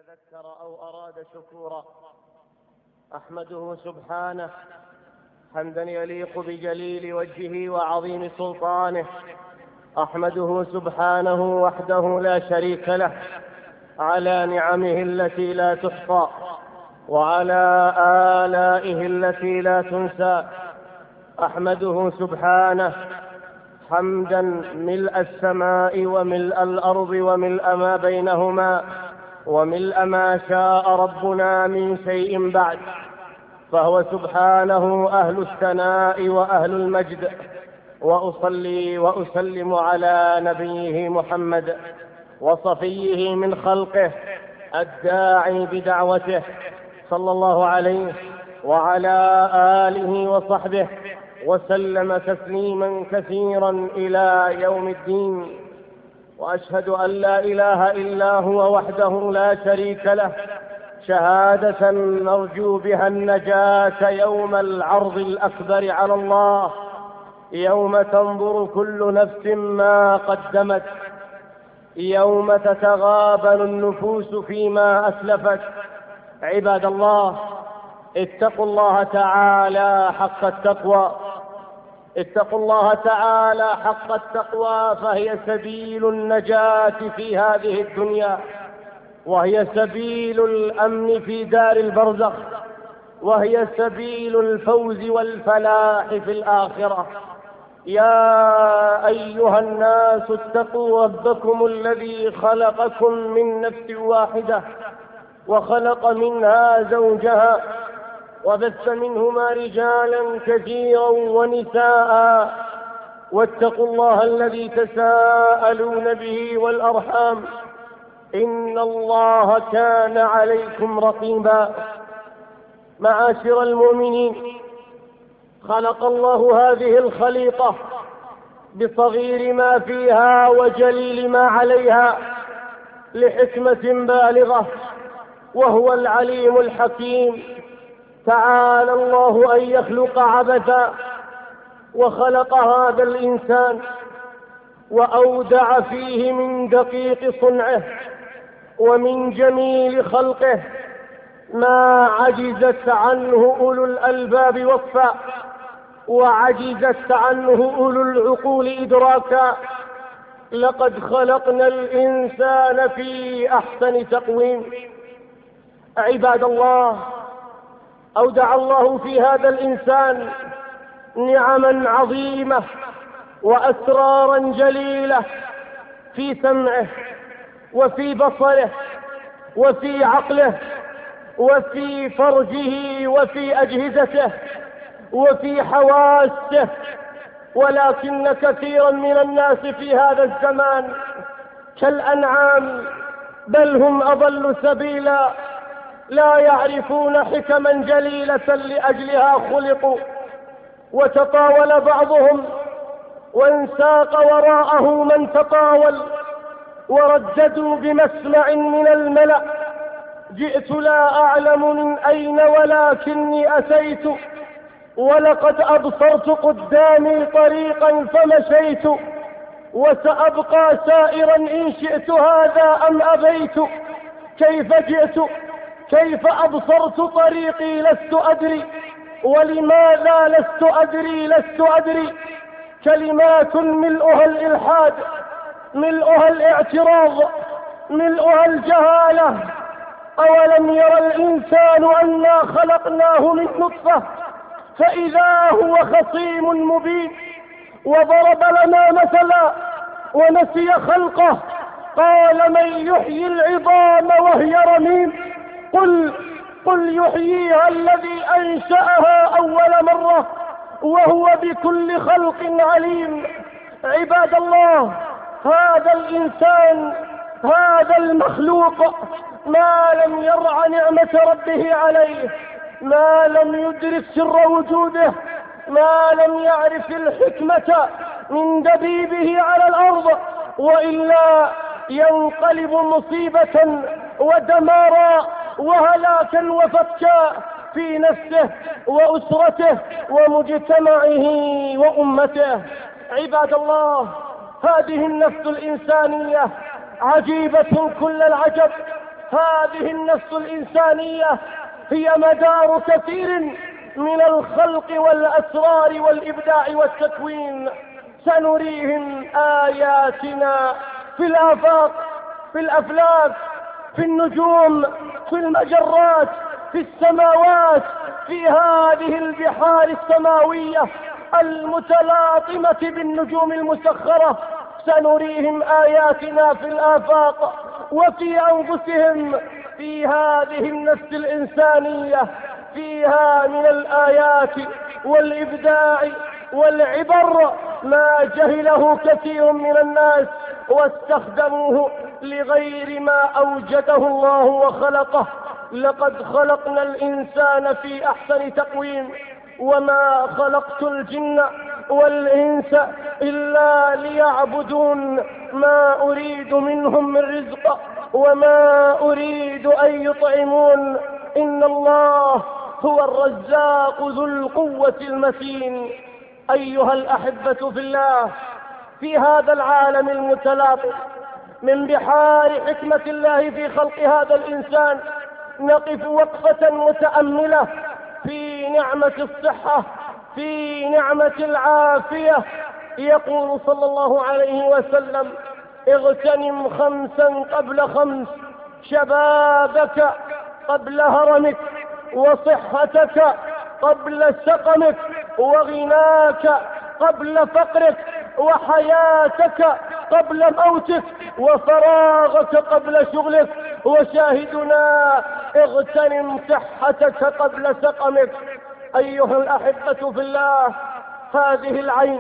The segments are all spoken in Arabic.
تذكر أو أراد شكورا أحمده سبحانه حمدا يليق بجليل وجهه وعظيم سلطانه. أحمده سبحانه وحده لا شريك له على نعمه التي لا تحصى وعلى آلائه التي لا تنسى. أحمده سبحانه حمدا ملء السماء وملء الأرض وملء ما بينهما وملء ما شاء ربنا من شيء بعد، فهو سبحانه أهل الثناء وأهل المجد. وأصلي وأسلم على نبيه محمد وصفيه من خلقه الداعي بدعوته صلى الله عليه وعلى آله وصحبه وسلم تسليما كثيرا إلى يوم الدين. وأشهد أن لا إله إلا هو وحده لا شريك له شهادة نرجو بها النجاة يوم العرض الأكبر على الله، يوم تنظر كل نفس ما قدمت، يوم تتغابن النفوس فيما أسلفت. عباد الله، اتقوا الله تعالى حق التقوى، اتقوا الله تعالى حق التقوى، فهي سبيل النجاة في هذه الدنيا، وهي سبيل الأمن في دار البرزخ، وهي سبيل الفوز والفلاح في الآخرة. يا أيها الناس اتقوا ربكم الذي خلقكم من نفس واحدة وخلق منها زوجها وبث منهما رجالا كثيرا ونساء، واتقوا الله الذي تساءلون به والأرحام إن الله كان عليكم رقيبا. معاشر المؤمنين، خلق الله هذه الخليقة بصغير ما فيها وجليل ما عليها لحكمة بالغة، وهو العليم الحكيم. تعالى الله أن يخلق عبثا، وخلق هذا الإنسان وأودع فيه من دقيق صنعه ومن جميل خلقه ما عجزت عنه أولو الألباب وصفا، وعجزت عنه أولو العقول إدراكا. لقد خلقنا الإنسان في أحسن تقويم. عباد الله، أودع الله في هذا الإنسان نعما عظيمة وأسرارا جليلة في سمعه وفي بصره وفي عقله وفي فرجه وفي أجهزته وفي حواسه. ولكن كثيرا من الناس في هذا الزمان كالأنعام، بل هم أضل سبيلا، لا يعرفون حكما جليلة لأجلها خلقوا. وتطاول بعضهم وانساق وراءه من تطاول، ورددوا بمسمع من الملأ: جئت لا أعلم من أين ولكني أتيت، ولقد أبصرت قدامي طريقا فمشيت، وسأبقى سائرا إن شئت هذا أم أبيت. كيف جئت؟ كيف أبصرت طريقي؟ لست أدري. ولماذا لست أدري؟ لست أدري. كلمات ملؤها الإلحاد، ملؤها الاعتراض، ملؤها الجهالة. أولم يرى الإنسان أنا خلقناه من نطفة فإذا هو خصيم مبين. وضرب لنا مثلا ونسي خلقه، قال: من يحيي العظام وهي رميم. قل يحييها الذي أنشأها أول مرة وهو بكل خلق عليم. عباد الله، هذا الإنسان، هذا المخلوق، ما لم يرع نعمة ربه عليه، ما لم يدرك سر وجوده، ما لم يعرف الحكمة من دبيبه على الأرض، وإلا ينقلب مصيبة ودمارا وهلاكا وفتكا في نفسه وأسرته ومجتمعه وأمته. عباد الله، هذه النفس الإنسانية عجيبة كل العجب. هذه هذه النفس الإنسانية هي مدار كثير من الخلق والأسرار والإبداع والتكوين. سنريهم آياتنا في الآفاق، في الأفلاك، في النجوم، في المجرات، في السماوات، في هذه البحار السماوية المتلاطمة بالنجوم المسخرة. سنريهم آياتنا في الآفاق وفي أنفسهم. في هذه النفس الإنسانية فيها من الآيات والإبداع والعبر ما جهله كثير من الناس واستخدموه لغير ما أوجده الله وخلقه. لقد خلقنا الإنسان في أحسن تقويم، وما خلقت الجن والإنس إلا ليعبدون، ما أريد منهم من رزق وما أريد أن يطعمون، إن الله هو الرزاق ذو القوة المتين. أيها الأحبة في الله، في هذا العالم المتلاطم من بحار حكمة الله في خلق هذا الإنسان نقف وقفة متأملة في نعمة الصحة، في نعمة العافية. يقول صلى الله عليه وسلم: اغتنم 5 قبل 5، شبابك قبل هرمك، وصحتك قبل سقمك، وغناك قبل فقرك، وحياتك قبل موتك، وفراغك قبل شغلك. وشاهدنا: اغتنم صحتك قبل سقمك. أيها الأحبة في الله، هذه العين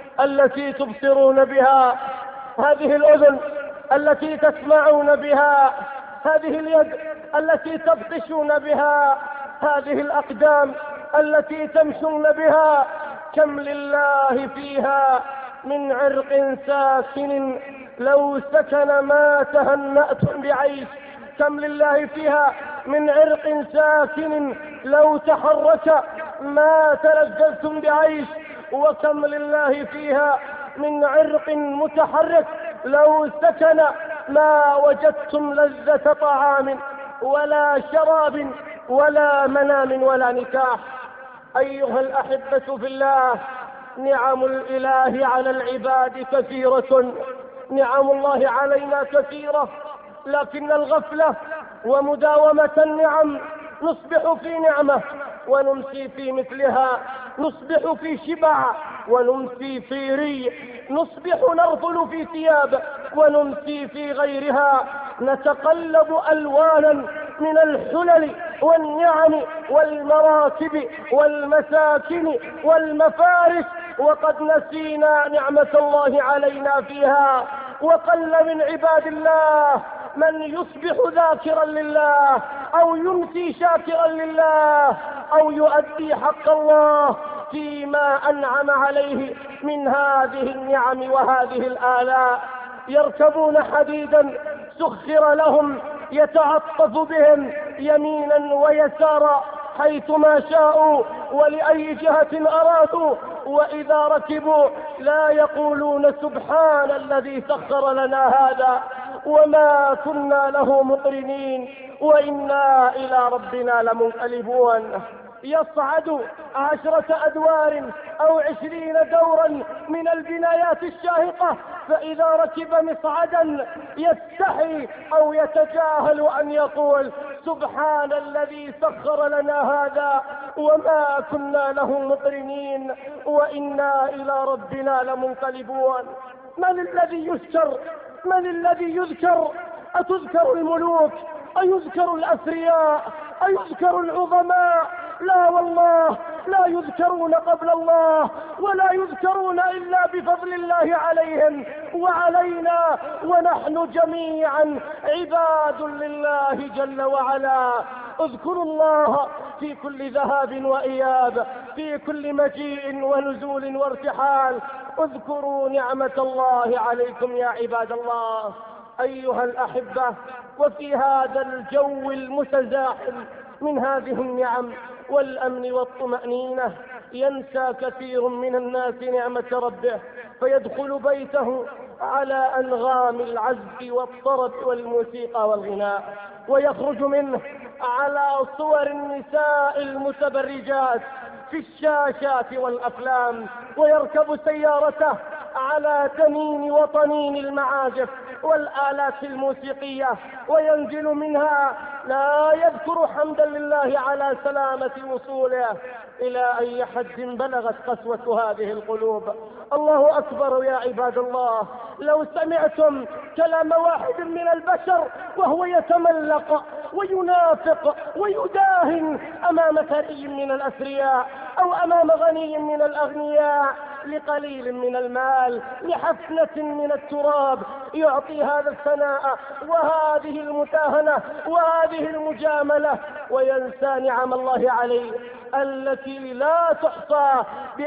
التي تبصرون بها، هذه الأذن التي تسمعون بها، هذه اليد التي تبطشون بها، هذه الأقدام التي تمشون بها، كم لله فيها من عرق ساكن لو سكن ما تهنأتم بعيش. كم لله فيها من عرق ساكن لو تحرك ما تلذذتم بعيش. وكم لله فيها من عرق متحرك لو سكن ما وجدتم لذة طعام ولا شراب ولا منام ولا نكاح. أيها الأحبة في الله، نعم الإله على العباد كثيرة، نعم الله علينا كثيرة، لكن الغفلة ومداومة النعم نصبح في نعمة ونمسي في مثلها، نصبح في شبع ونمسي في ري، نصبح نرفل في ثياب ونمسي في غيرها، نتقلب ألوانا من الحلل والنعم والمراكب والمساكن والمفارس، وقد نسينا نعمة الله علينا فيها. وقل من عباد الله من يصبح ذاكرا لله أو يمسي شاكرا لله أو يؤدي حق الله فيما أنعم عليه من هذه النعم وهذه الآلاء. يركبون حديدا سخر لهم يتعطف بهم يمينا ويسارا حيثما شاءوا ولأي جهة أرادوا، وإذا ركبوا لا يقولون سبحان الذي سخر لنا هذا وما كنا له مقرنين وإنا إلى ربنا لمنقلبون. يصعد 10 أدوار أو 20 دورا من البنايات الشاهقة، فإذا ركب مصعدا يستحي أو يتجاهل أن يقول سبحان الذي سخر لنا هذا وما كنا له مقرنين وإنا إلى ربنا لمنقلبون. من الذي يذكر؟ من الذي يذكر؟ أتذكر الملوك؟ أيذكر الأثرياء؟ أيذكر العظماء؟ لا والله، لا يذكرون قبل الله ولا يذكرون إلا بفضل الله عليهم وعلينا، ونحن جميعا عباد لله جل وعلا. اذكروا الله في كل ذهاب وإياب، في كل مجيء ونزول وارتحال. اذكروا نعمة الله عليكم يا عباد الله. أيها الأحبة، وفي هذا الجو المتزاحم من هذه النعم والأمن والطمأنينة ينسى كثير من الناس نعمة ربه، فيدخل بيته على أنغام العزف والطرب والموسيقى والغناء، ويخرج منه على صور النساء المتبرجات في الشاشات والأفلام، ويركب سيارته على تنين وطنين المعازف والآلات الموسيقية، وينزل منها لا يذكر حمدا لله على سلامة وصوله. إلى أي حد بلغت قسوة هذه القلوب؟ الله أكبر يا عباد الله. لو سمعتم كلام واحد من البشر وهو يتملق وينافق ويداهن أمام ثري من الأثرياء أو أمام غني من الأغنياء لقليل من المال، لحفنة من التراب، يعطي هذا الثناء وهذه المتاهنة وهذه المجاملة، وينسى نعم الله عليه التي لا تحصى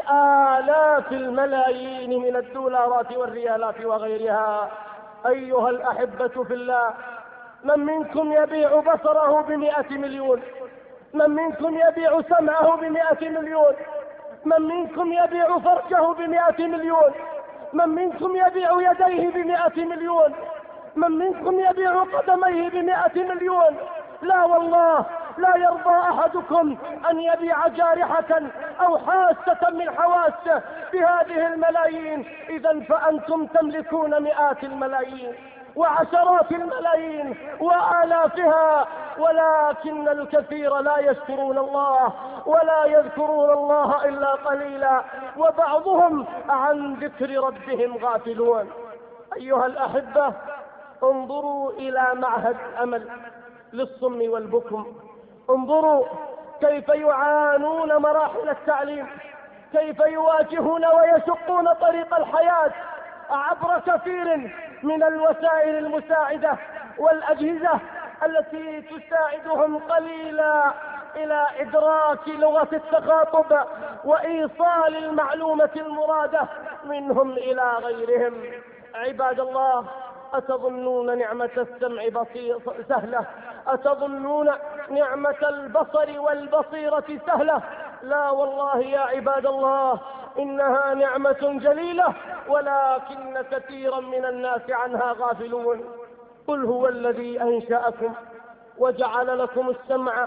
بآلاف الملايين من الدولارات والريالات وغيرها. أيها الأحبة في الله، من منكم يبيع بصره ب100 مليون؟ من منكم يبيع سمعه ب100 مليون؟ من منكم يبيع فرجه ب100 مليون؟ من منكم يبيع يديه ب100 مليون؟ من منكم يبيع قدميه ب100 مليون؟ لا والله، لا يرضى أحدكم أن يبيع جارحة أو حاسة من حواسه بهذه الملايين. إذا فأنتم تملكون مئات الملايين وعشرات الملايين وآلافها، ولكن الكثير لا يشكرون الله ولا يذكرون الله إلا قليلا، وبعضهم عن ذكر ربهم غافلون. أيها الأحبة، انظروا إلى معهد أمل للصم والبكم، انظروا كيف يعانون مراحل التعليم، كيف يواجهون ويشقون طريق الحياة عبر كثير من الوسائل المساعدة والأجهزة التي تساعدهم قليلا إلى إدراك لغة التخاطب وإيصال المعلومة المرادة منهم إلى غيرهم. عباد الله، أتظنون نعمة السمع سهلة؟ أتظنون نعمة البصر والبصيرة سهلة؟ لا والله يا عباد الله، إنها نعمة جليلة، ولكن كثيرا من الناس عنها غافلون. قل هو الذي أنشأكم وجعل لكم السمع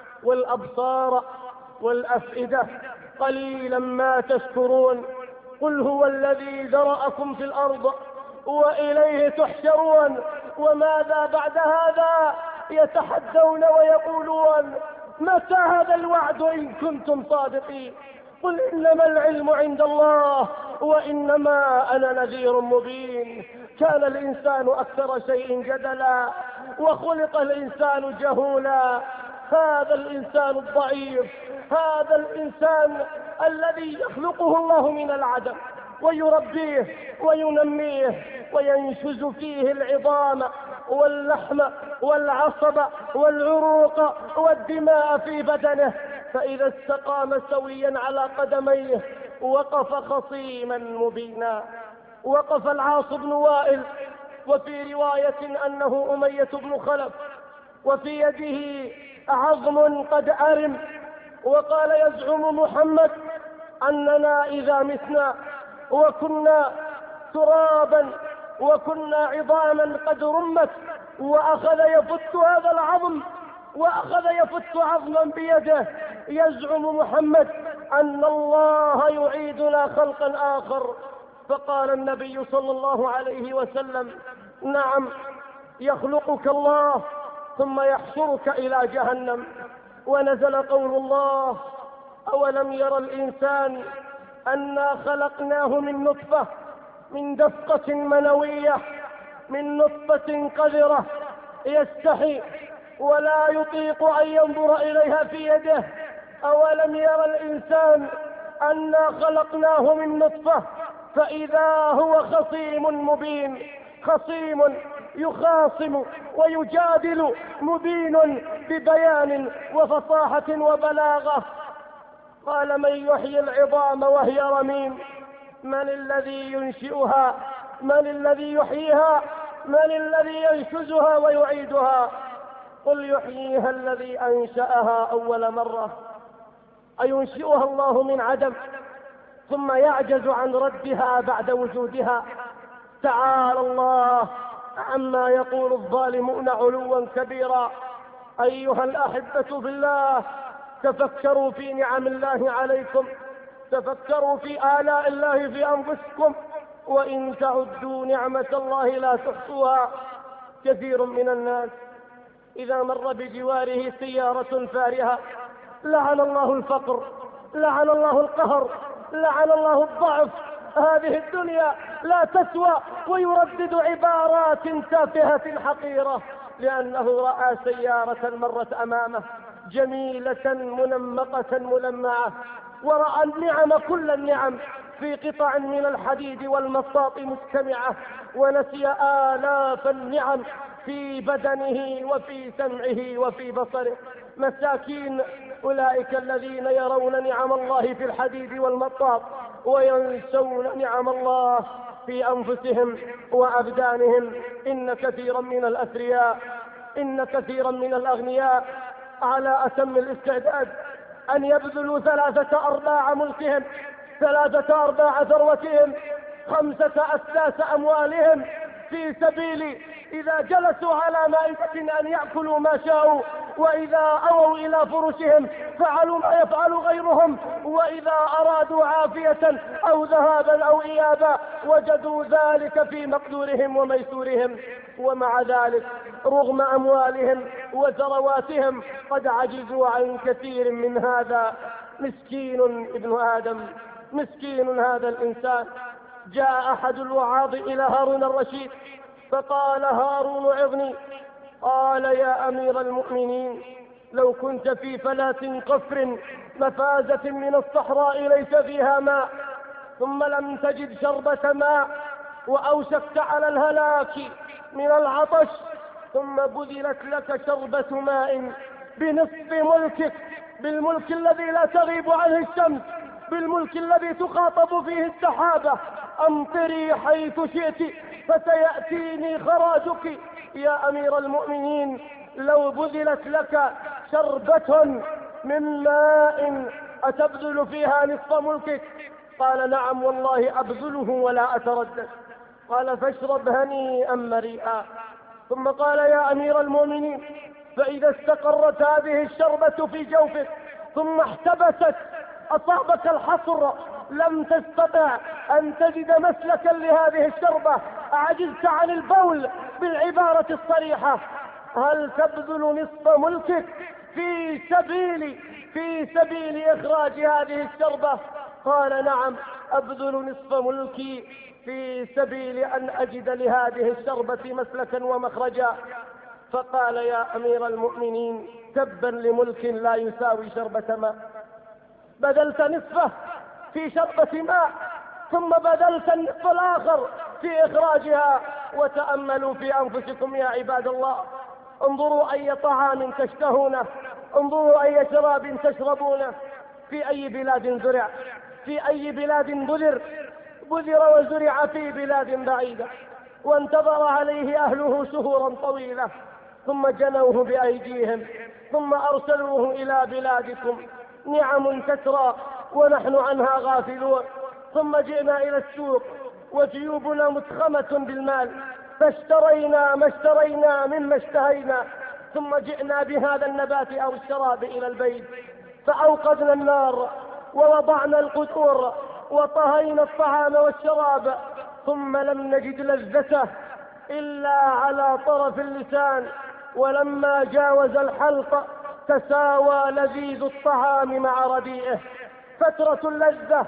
والأبصار والأفئدة، قليلا ما تشكرون. قل هو الذي ذرأكم في الأرض وإليه تحشرون. وماذا بعد هذا؟ يتحدون ويقولون متى هذا الوعد إن كنتم صادقين؟ قل إنما العلم عند الله وإنما أنا نذير مبين. كان الإنسان أكثر شيء جدلا وخلق الإنسان جهولا. هذا الإنسان الضعيف، هذا الإنسان الذي يخلقه الله من العدم ويربيه وينميه وينشز فيه العظام واللحم والعصب والعروق والدماء في بدنه، فإذا استقام سويا على قدميه وقف خصيما مبينا. وقف العاص بن وائل، وفي رواية أنه أمية بن خلف، وفي يده عظم قد أرم، وقال يزعم محمد أننا إذا متنا وكنا ترابا وكنا عظاما قد رمت، وأخذ يفت هذا العظم وأخذ يفت عظما بيده، يزعم محمد أن الله يعيدنا خلقا آخر. فقال النبي صلى الله عليه وسلم: نعم، يخلقك الله ثم يحشرك إلى جهنم. ونزل قول الله: أولم ير الإنسان أنا خلقناه من نطفة، من دفقة منوية، من نطفة قذرة يستحي ولا يطيق أن ينظر إليها في يده. أولم ير الإنسان أنا خلقناه من نطفة فإذا هو خصيم مبين، خصيم يخاصم ويجادل مبين ببيان وفصاحة وبلاغة. قال: من يحيي العظام وهي رميم؟ من الذي ينشئها؟ من الذي يحييها؟ من الذي ينشزها ويعيدها؟ قل يحييها الذي أنشأها أول مرة. أينشئها الله من عدم ثم يعجز عن ردها بعد وجودها؟ تعالى الله عما يقول الظالمون علوا كبيرا. أيها الأحبة في الله، تفكروا في نعم الله عليكم، تفكروا في آلاء الله في أنفسكم، وإن تعدوا نعمة الله لا تحصوها. كثير من الناس إذا مر بجواره سيارة فارهة لعن الله الفقر، لعن الله القهر، لعن الله الضعف، هذه الدنيا لا تسوى، ويردد عبارات تافهة حقيرة لأنه رأى سيارة مرت أمامه جميلة منمقة ملمعة، ورأى النعم كل النعم في قطع من الحديد والمطاط مجتمعة، ونسي آلاف النعم في بدنه وفي سمعه وفي بصره. مساكين أولئك الذين يرون نعم الله في الحديد والمطاط وينسون نعم الله في أنفسهم وأبدانهم. إن كثيرا من الأثرياء، إن كثيرا من الأغنياء على أتم الاستعداد أن يبذلوا 3/4 ملكهم، 3/4 ثروتهم، 5/6 أموالهم في سبيل إذا جلسوا على مائدة أن يأكلوا ما شاءوا، وإذا أووا إلى فرشهم فعلوا ما يفعل غيرهم، وإذا أرادوا عافية أو ذهابا أو إيابا وجدوا ذلك في مقدورهم وميسورهم. ومع ذلك رغم أموالهم وثرواتهم قد عجزوا عن كثير من هذا. مسكين ابن آدم، مسكين هذا الإنسان. جاء أحد الوعاظ إلى هارون الرشيد فقال: هارون عظني. قال: يا أمير المؤمنين، لو كنت في فلاة قفر مفازة من الصحراء ليس فيها ماء، ثم لم تجد شربة ماء، وأوشكت على الهلاك من العطش، ثم بذلت لك شربة ماء بنصف ملكك، بالملك الذي لا تغيب عنه الشمس، بالملك الذي تخاطب فيه السحابة: أمطري حيث شئت فسيأتيني خراجك. يا أمير المؤمنين، لو بذلت لك شربة من ماء أتبذل فيها نصف ملكك؟ قال: نعم والله أبذله ولا أتردد. قال: فاشرب هنيئا مريئا. ثم قال: يا أمير المؤمنين، فإذا استقرت هذه الشربة في جوفك ثم احتبست أصابك الحصر، لم تستطع أن تجد مسلكا لهذه الشربة، عجزت عن البول بالعبارة الصريحة، هل تبذل نصف ملكك في سبيل إخراج هذه الشربة؟ قال: نعم، أبذل نصف ملكي في سبيل أن أجد لهذه الشربة مسلكا ومخرجا. فقال: يا أمير المؤمنين، تبا لملك لا يساوي شربة ماء. بذلت نصفه في شربة ماء، ثم بذلت النصف الآخر في إخراجها. وتأملوا في أنفسكم يا عباد الله، انظروا أي طعام تشتهونه، انظروا أي شراب تشربونه، في أي بلاد زرع، في أي بلاد بذر وزرع في بلاد بعيدة، وانتظر عليه أهله شهورا طويلة، ثم جنوه بأيديهم، ثم أرسلوه إلى بلادكم. نعم تسرى ونحن عنها غافلون. ثم جئنا إلى السوق وجيوبنا متخمة بالمال، فاشترينا ما اشترينا مما اشتهينا، ثم جئنا بهذا النبات أو الشراب إلى البيت، فأوقدنا النار ووضعنا القدور وطهينا الطعام والشراب، ثم لم نجد لذته إلا على طرف اللسان، ولما جاوز الحلق تساوى لذيذ الطعام مع رديئه. فترة اللذة،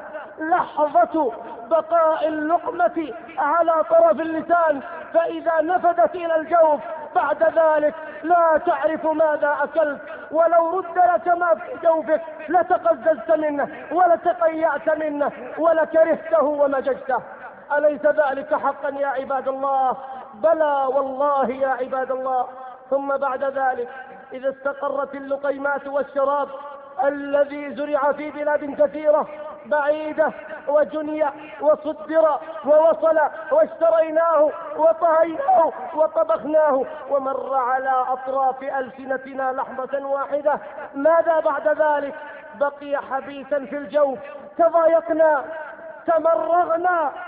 لحظة بقاء اللقمة على طرف اللسان، فإذا نفدت إلى الجوف بعد ذلك لا تعرف ماذا أكلت، ولو رد لك ما في جوفك لتقززت منه ولتقيأت منه ولكرهته ومججته. أليس ذلك حقا يا عباد الله؟ بلى والله يا عباد الله. ثم بعد ذلك إذا استقرت اللقيمات والشراب الذي زرع في بلاد كثيرة بعيدة وجني وصدر ووصل واشتريناه وطهيناه وطبخناه ومر على أطراف ألسنتنا لحظة واحدة، ماذا بعد ذلك؟ بقي حبيسا في الجوف، تضايقنا، تمرغنا،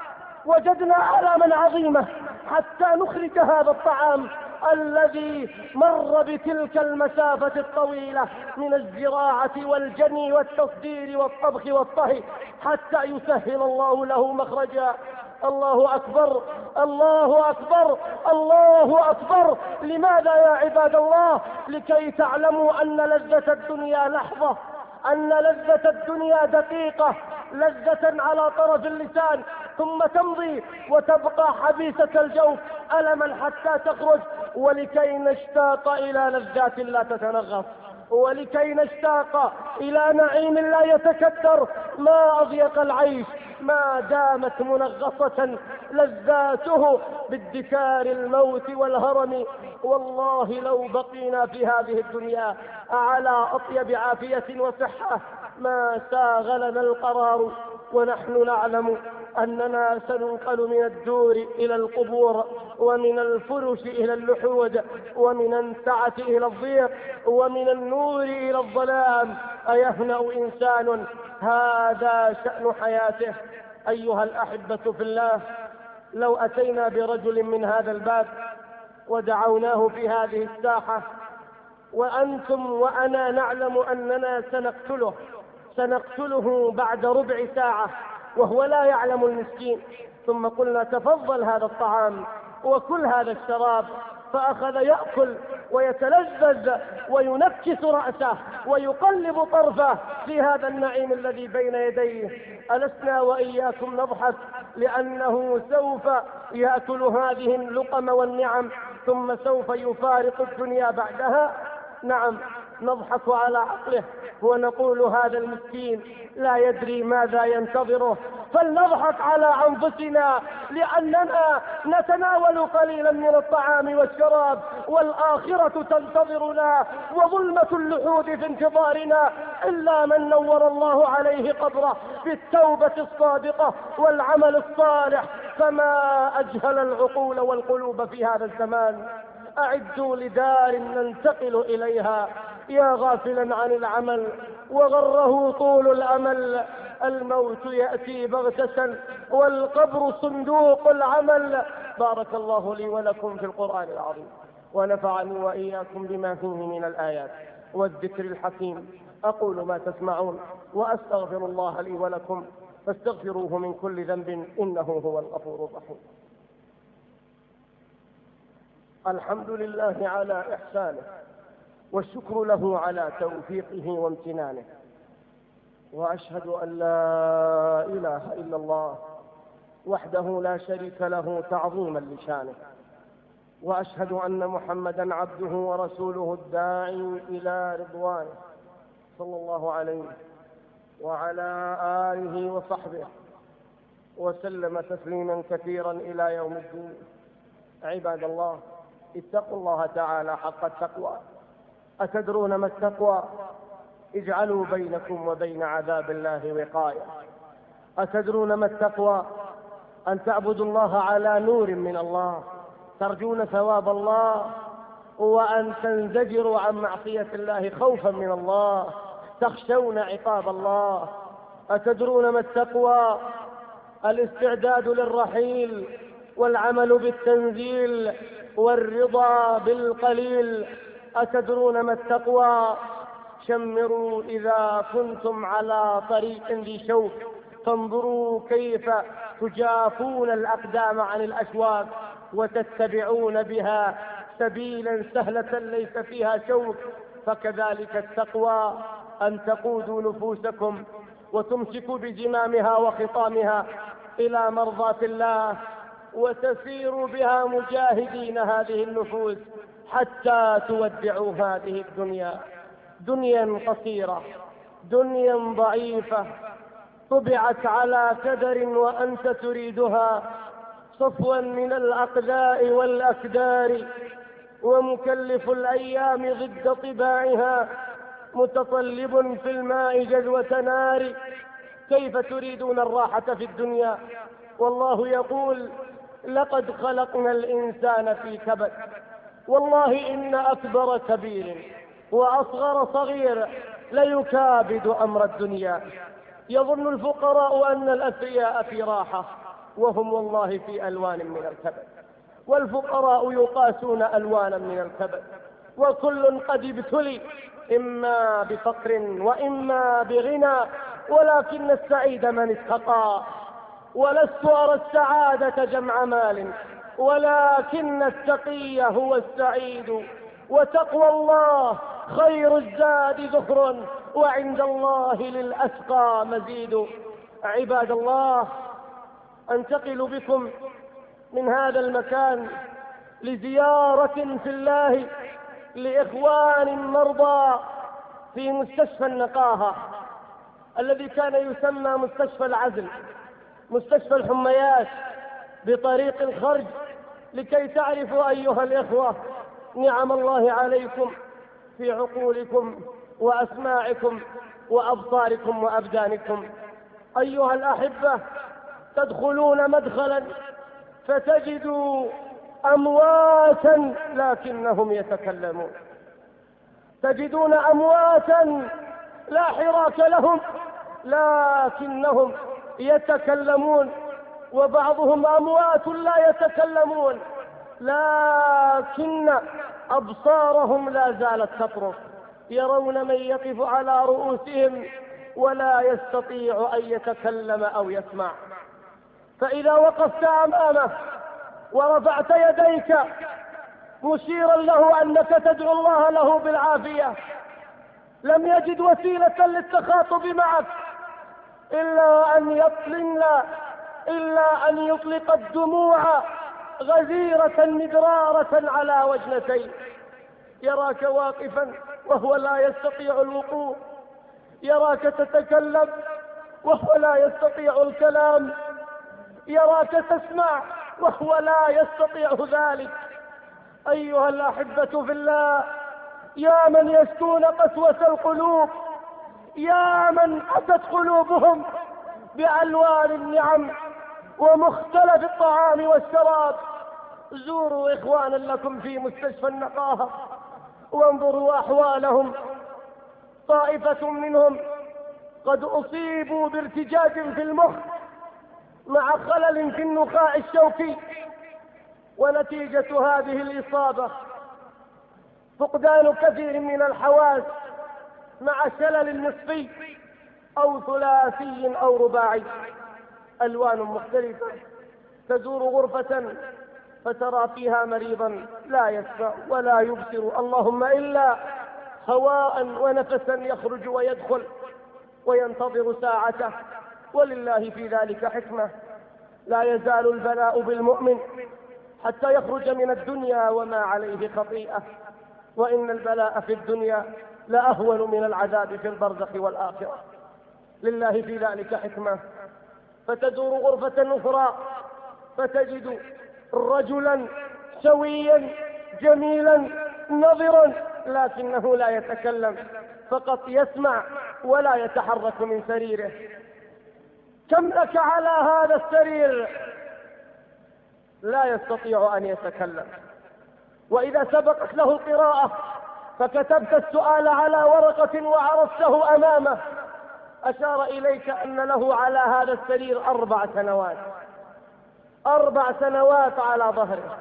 وجدنا آلاما عظيمة حتى نخرج هذا الطعام الذي مر بتلك المسافة الطويلة من الزراعة والجني والتصدير والطبخ والطهي حتى يسهل الله له مخرجا. الله أكبر، الله أكبر، الله أكبر. لماذا يا عباد الله؟ لكي تعلموا أن لذة الدنيا لحظة، أن لذة الدنيا دقيقة، لذة على طرف اللسان ثم تمضي وتبقى حبيسة الجوف ألما حتى تخرج. ولكي نشتاق إلى لذات لا تتنغص، ولكي نشتاق إلى نعيم لا يتكدر، ما أضيق العيش ما دامت منغصة لذاته بادكار الموت والهرم. والله لو بقينا في هذه الدنيا على أطيب عافية وصحة ما ساغ لنا القرار، ونحن نعلم أننا سننقل من الدور إلى القبور، ومن الفرش إلى اللحود، ومن السعة إلى الضيق، ومن النور إلى الظلام. أيهنأ إنسان هذا شأن حياته؟ أيها الأحبة في الله، لو أتينا برجل من هذا الباب ودعوناه في هذه الساحة، وأنتم وأنا نعلم أننا سنقتله بعد ربع ساعة وهو لا يعلم المسكين، ثم قلنا تفضل هذا الطعام وكل هذا الشراب، فأخذ يأكل ويتلذذ وينكس رأسه ويقلب طرفه في هذا النعيم الذي بين يديه. ألسنا وإياكم نضحك لأنه سوف يأكل هذه اللقم والنعم ثم سوف يفارق الدنيا بعدها؟ نعم، نضحك على عقله ونقول هذا المسكين لا يدري ماذا ينتظره. فلنضحك على أنفسنا لأننا نتناول قليلا من الطعام والشراب والآخرة تنتظرنا وظلمة اللحود في انتظارنا، إلا من نور الله عليه قبره بالتوبة الصادقة والعمل الصالح. فما أجهل العقول والقلوب في هذا الزمان. أعدوا لدار ننتقل إليها يا غافلا عن العمل وغره طول الأمل. الموت يأتي بغتة والقبر صندوق العمل. بارك الله لي ولكم في القرآن العظيم، ونفعني وإياكم بما فيه من الآيات والذكر الحكيم. أقول ما تسمعون وأستغفر الله لي ولكم فاستغفروه من كل ذنب إنه هو الغفور الرحيم. الحمد لله على إحسانه، والشكر له على توفيقه وامتنانه، وأشهد أن لا إله إلا الله وحده لا شريك له تعظيما لشانه، وأشهد أن محمدا عبده ورسوله الداعي إلى رضوانه صلى الله عليه وعلى آله وصحبه وسلم تسليما كثيرا إلى يوم الدين. عباد الله، اتقوا الله تعالى حق التقوى. أتدرون ما التقوى؟ اجعلوا بينكم وبين عذاب الله وقاية. أتدرون ما التقوى؟ أن تعبدوا الله على نور من الله، ترجون ثواب الله، وأن تنزجروا عن معصية الله خوفا من الله، تخشون عقاب الله. أتدرون ما التقوى؟ الاستعداد للرحيل والعمل بالتنزيل والرضا بالقليل. أتدرون ما التقوى؟ شمروا إذا كنتم على طريق ذي شوك، فانظروا كيف تجافون الأقدام عن الأشواك وتتبعون بها سبيلا سهلة ليس فيها شوك. فكذلك التقوى أن تقودوا نفوسكم وتمسكوا بزمامها وخطامها إلى مرضاة الله، وتسيروا بها مجاهدين هذه النفوس حتى تودعوا هذه الدنيا. دنيا قصيرة، دنيا ضعيفة، طبعت على كدر وأنت تريدها، صفوا من الأقداء والأكدار، ومكلف الأيام ضد طباعها، متطلب في الماء جذوة نار. كيف تريدون الراحة في الدنيا والله يقول لقد خلقنا الإنسان في كبد؟ والله إن أكبر كبير وأصغر صغير ليكابد أمر الدنيا. يظن الفقراء أن الأثرياء في راحة، وهم والله في ألوان من الكبد، والفقراء يقاسون ألوانا من الكبد، وكل قد ابتلي إما بفقر وإما بغنى، ولكن السعيد من اتقى. ولست أرى السعادة جمع مال، ولكن التقي هو السعيد. وتقوى الله خير الزاد ذخر، وعند الله للأتقى مزيد. عباد الله، أنتقل بكم من هذا المكان لزيارة في الله لإخوان مرضى في مستشفى النقاهة الذي كان يسمى مستشفى العزل، مستشفى الحميات، بطريق الخرج، لكي تعرفوا أيها الإخوة نعم الله عليكم في عقولكم وأسماعكم وأبصاركم وأبدانكم. أيها الأحبة، تدخلون مدخلا فتجدوا أمواتا لكنهم يتكلمون، تجدون أمواتا لا حراك لهم لكنهم يتكلمون، وبعضهم أموات لا يتكلمون لكن أبصارهم لا زالت تطرف، يرون من يقف على رؤوسهم ولا يستطيع أن يتكلم أو يسمع. فإذا وقفت أمامه ورفعت يديك مشيرا له أنك تدعو الله له بالعافية، لم يجد وسيلة للتخاطب معك إلا أن يطلق الدموع غزيرة مدرارة على وجنتيه. يراك واقفا وهو لا يستطيع الوقوف، يراك تتكلم وهو لا يستطيع الكلام، يراك تسمع وهو لا يستطيع ذلك. أيها الأحبة في الله، يا من يشكون قسوة القلوب، يا من أتت قلوبهم بألوان النعم ومختلف الطعام والشراب، زوروا إخوانا لكم في مستشفى النقاهة وانظروا أحوالهم. طائفة منهم قد أصيبوا بارتجاج في المخ مع خلل في النخاع الشوكي، ونتيجة هذه الإصابة فقدان كثير من الحواس مع شلل نصفي أو ثلاثي أو رباعي. ألوان مختلفة، تزور غرفة فترى فيها مريضا لا يسمع ولا يبصر اللهم إلا هواء ونفسا يخرج ويدخل، وينتظر ساعته، ولله في ذلك حكمة. لا يزال البلاء بالمؤمن حتى يخرج من الدنيا وما عليه خطيئة، وإن البلاء في الدنيا لأهون من العذاب في البرزخ والآخرة. لله في ذلك حكمة. فتزور غرفة أخرى فتجد رجلا سويا جميلا نظرا، لكنه لا يتكلم، فقط يسمع ولا يتحرك من سريره. كم لك على هذا السرير؟ لا يستطيع أن يتكلم. وإذا سبقت له القراءة فكتبت السؤال على ورقة وعرضته أمامه، أشار إليك أن له على هذا السرير 4 سنوات، 4 سنوات على ظهره،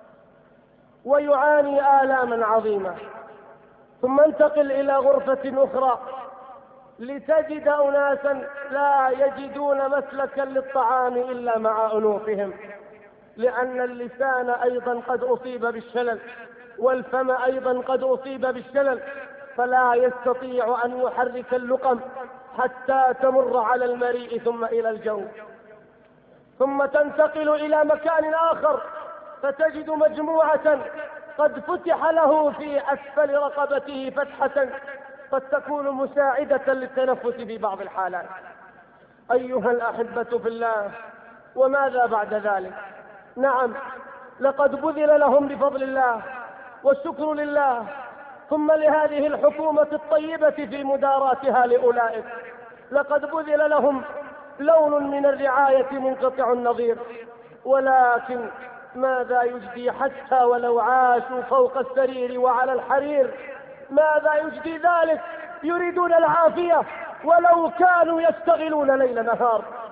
ويعاني آلاما عظيمة. ثم انتقل إلى غرفة أخرى لتجد أناسا لا يجدون مسلكا للطعام إلا مع أنوفهم، لأن اللسان أيضا قد أصيب بالشلل، والفم أيضا قد أصيب بالشلل، فلا يستطيع أن يحرك اللقم حتى تمر على المريء ثم إلى الجوف. ثم تنتقل إلى مكان آخر فتجد مجموعة قد فتح له في أسفل رقبته فتحة قد تكون مساعدة للتنفس في بعض الحالات. أيها الأحبة في الله، وماذا بعد ذلك؟ نعم، لقد بذل لهم بفضل الله والشكر لله، ثم لهذه الحكومة الطيبة في مداراتها لأولئك. لقد بذل لهم لون من الرعاية منقطع النظير، ولكن ماذا يجدي حتى ولو عاشوا فوق السرير وعلى الحرير؟ ماذا يجدي ذلك؟ يريدون العافية ولو كانوا يشتغلون ليل نهار.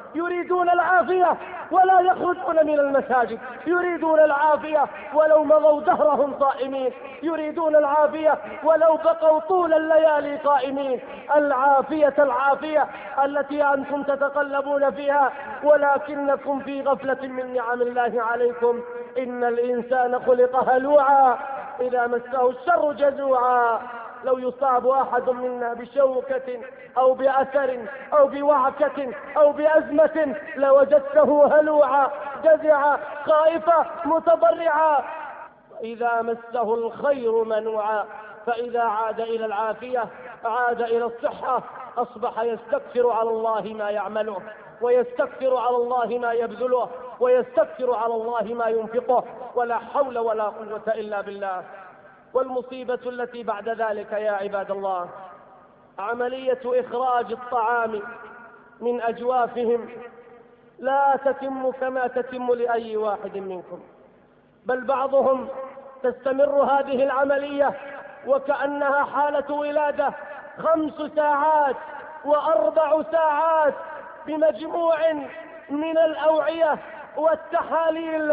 يريدون العافية ولا يخرجون من المساجد، يريدون العافية ولو مضوا دهرهم صائمين، يريدون العافية ولو بقوا طول الليالي قائمين. العافية العافية التي أنتم تتقلبون فيها ولكنكم في غفلة من نعم الله عليكم. إن الإنسان خلق هلوعا إذا مسه الشر جزوعا. لو يصاب أحد منا بشوكة أو بأثر أو بوعكة أو بأزمة لوجدته هلوعا جزعا خائفا متضرعا. إذا مسه الخير منوعا، فإذا عاد إلى العافية عاد إلى الصحة، أصبح يستكثر على الله ما يعمله، ويستكثر على الله ما يبذله، ويستكثر على الله ما ينفقه، ولا حول ولا قوة إلا بالله. والمصيبة التي بعد ذلك يا عباد الله عملية إخراج الطعام من أجوافهم لا تتم كما تتم لأي واحد منكم، بل بعضهم تستمر هذه العملية وكأنها حالة ولادة 5 ساعات و4 ساعات بمجموع من الأوعية والتحاليل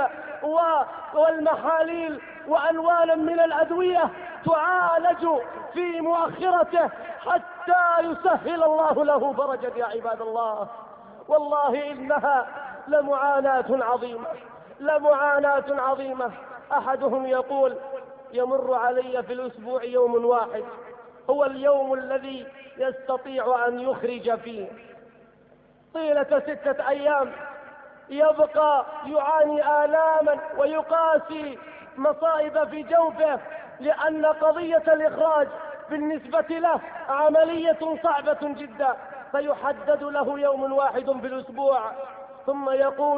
والمحاليل وألوانا من الأدوية تعالج في مؤخرته حتى يسهل الله له فرجا. يا عباد الله والله إنها لمعاناة عظيمة، لمعاناة عظيمة. أحدهم يقول يمر علي في الأسبوع يوم واحد هو اليوم الذي يستطيع أن يخرج فيه طيلة 6 أيام، يبقى يعاني آلاما ويقاسي مصائب في جوفه، لأن قضية الإخراج بالنسبة له عملية صعبة جدا. فيحدد له يوم واحد في الأسبوع ثم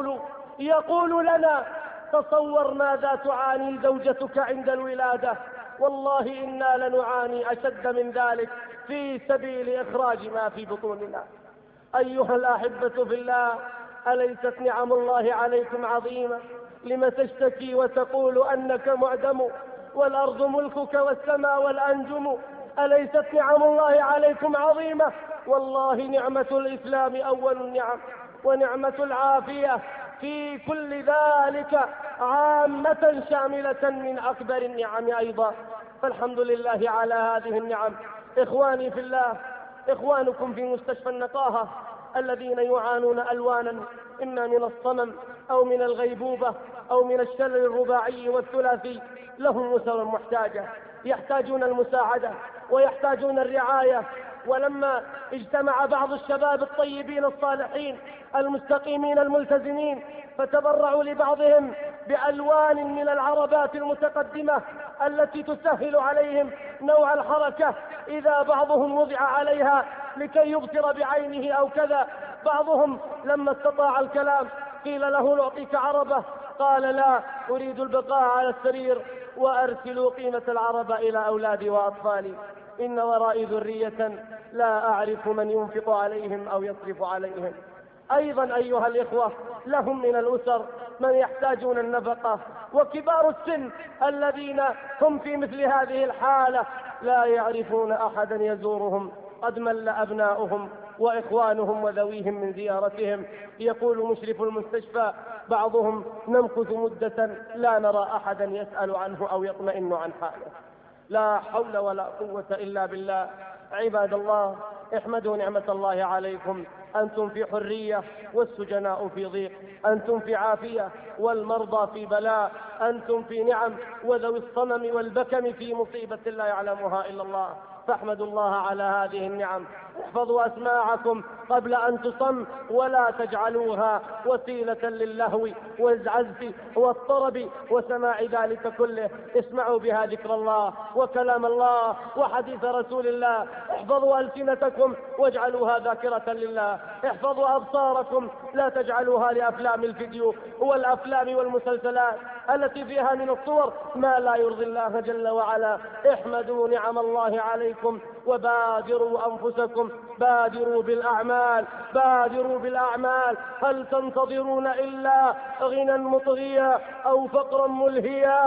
يقول لنا تصور ماذا تعاني زوجتك عند الولادة. والله إنا لنعاني أشد من ذلك في سبيل إخراج ما في بطوننا. أيها الأحبة في الله، أليست نعم الله عليكم عظيمة؟ لم تشتكي وتقول أنك معدم والأرض ملكك والسماء والأنجم؟ أليست نعم الله عليكم عظيمة؟ والله نعمة الإسلام أول النعم، ونعمة العافية في كل ذلك عامة شاملة من أكبر النعم أيضا. فالحمد لله على هذه النعم. إخواني في الله، إخوانكم في مستشفى النقاهة الذين يعانون ألوانا إما من الصمم أو من الغيبوبة أو من الشلل الرباعي والثلاثي، لهم أسر محتاجة، يحتاجون المساعدة ويحتاجون الرعاية. ولما اجتمع بعض الشباب الطيبين الصالحين المستقيمين الملتزمين فتبرعوا لبعضهم بألوان من العربات المتقدمة التي تسهل عليهم نوع الحركة إذا بعضهم وضع عليها لكي يبصر بعينه أو كذا. بعضهم لما استطاع الكلام قيل له نعطيك عربة، قال لا، أريد البقاء على السرير وأرسلوا قيمة العربة إلى أولادي وأطفالي، إن ورائي ذرية لا أعرف من ينفق عليهم أو يصرف عليهم. أيضا أيها الإخوة لهم من الأسر من يحتاجون النفقة، وكبار السن الذين هم في مثل هذه الحالة لا يعرفون أحدا يزورهم، قد مل أبناؤهم وإخوانهم وذويهم من زيارتهم. يقول مشرف المستشفى بعضهم نمكث مدة لا نرى أحدا يسأل عنه أو يطمئن عن حاله. لا حول ولا قوة إلا بالله. عباد الله، احمدوا نعمة الله عليكم، أنتم في حرية والسجناء في ضيق، أنتم في عافية والمرضى في بلاء، أنتم في نعم وذوي الصمم والبكم في مصيبة لا يعلمها إلا الله. فاحمدوا الله على هذه النعم. احفظوا أسماعكم قبل أن تصم، ولا تجعلوها وسيلة للهو والعزف والطرب وسماع ذلك كله. اسمعوا بها ذكر الله وكلام الله وحديث رسول الله. احفظوا ألسنتكم واجعلوها ذاكرة لله. احفظوا أبصاركم لا تجعلوها لأفلام الفيديو والأفلام والمسلسلات التي فيها من الصور ما لا يرضي الله جل وعلا. احمدوا نعم الله عليكم وبادروا أنفسكم، بادروا بالأعمال، بادروا بالأعمال. هل تنتظرون إلا غنى مطغيا أو فقرا ملهيا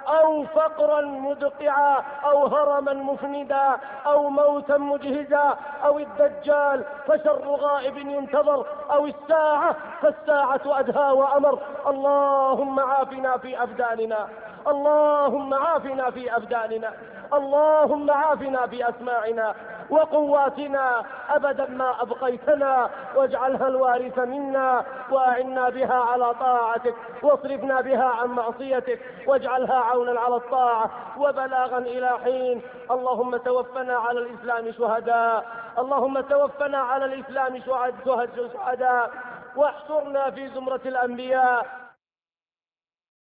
أو فقرا مدقعا أو هرما مفندا أو موتا مجهزا أو الدجال فشر غائب ينتظر أو الساعة فالساعة أدهى وأمر. اللهم عافنا في أبداننا، اللهم عافنا في أبداننا، اللهم عافنا في أسماعنا وقواتنا أبدا ما أبقيتنا، واجعلها الوارث منا، وأعنا بها على طاعتك، واصرفنا بها عن معصيتك، واجعلها عونا على الطاعة وبلاغا إلى حين. اللهم توفنا على الإسلام شهداء، اللهم توفنا على الإسلام شهداء، واحشرنا في زمرة الأنبياء